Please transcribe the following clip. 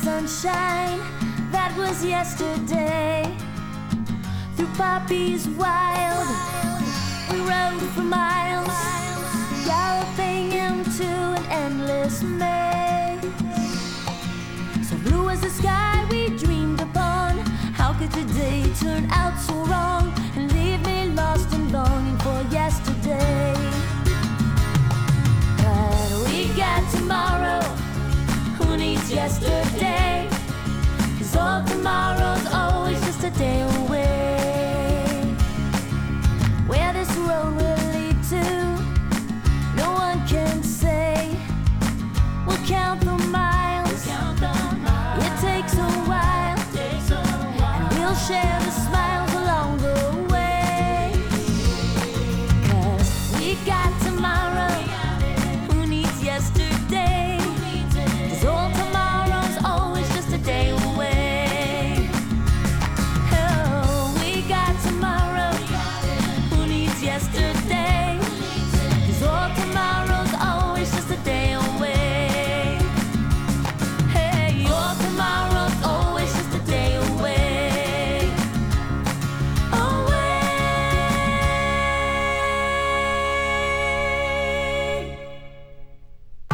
sunshine, that was yesterday. Through poppies wild, we rode for miles, galloping into an endless maze. So blue as the sky we dreamed upon. How could today turn out so wrong and leave me lost and longing for yesterday? But we got tomorrow, who needs yesterday? 'Cause all tomorrow's always just a day away. Where this road will lead to, no one can say. We'll count the miles, it takes a while, and we'll share the smiles along the way. 'Cause we got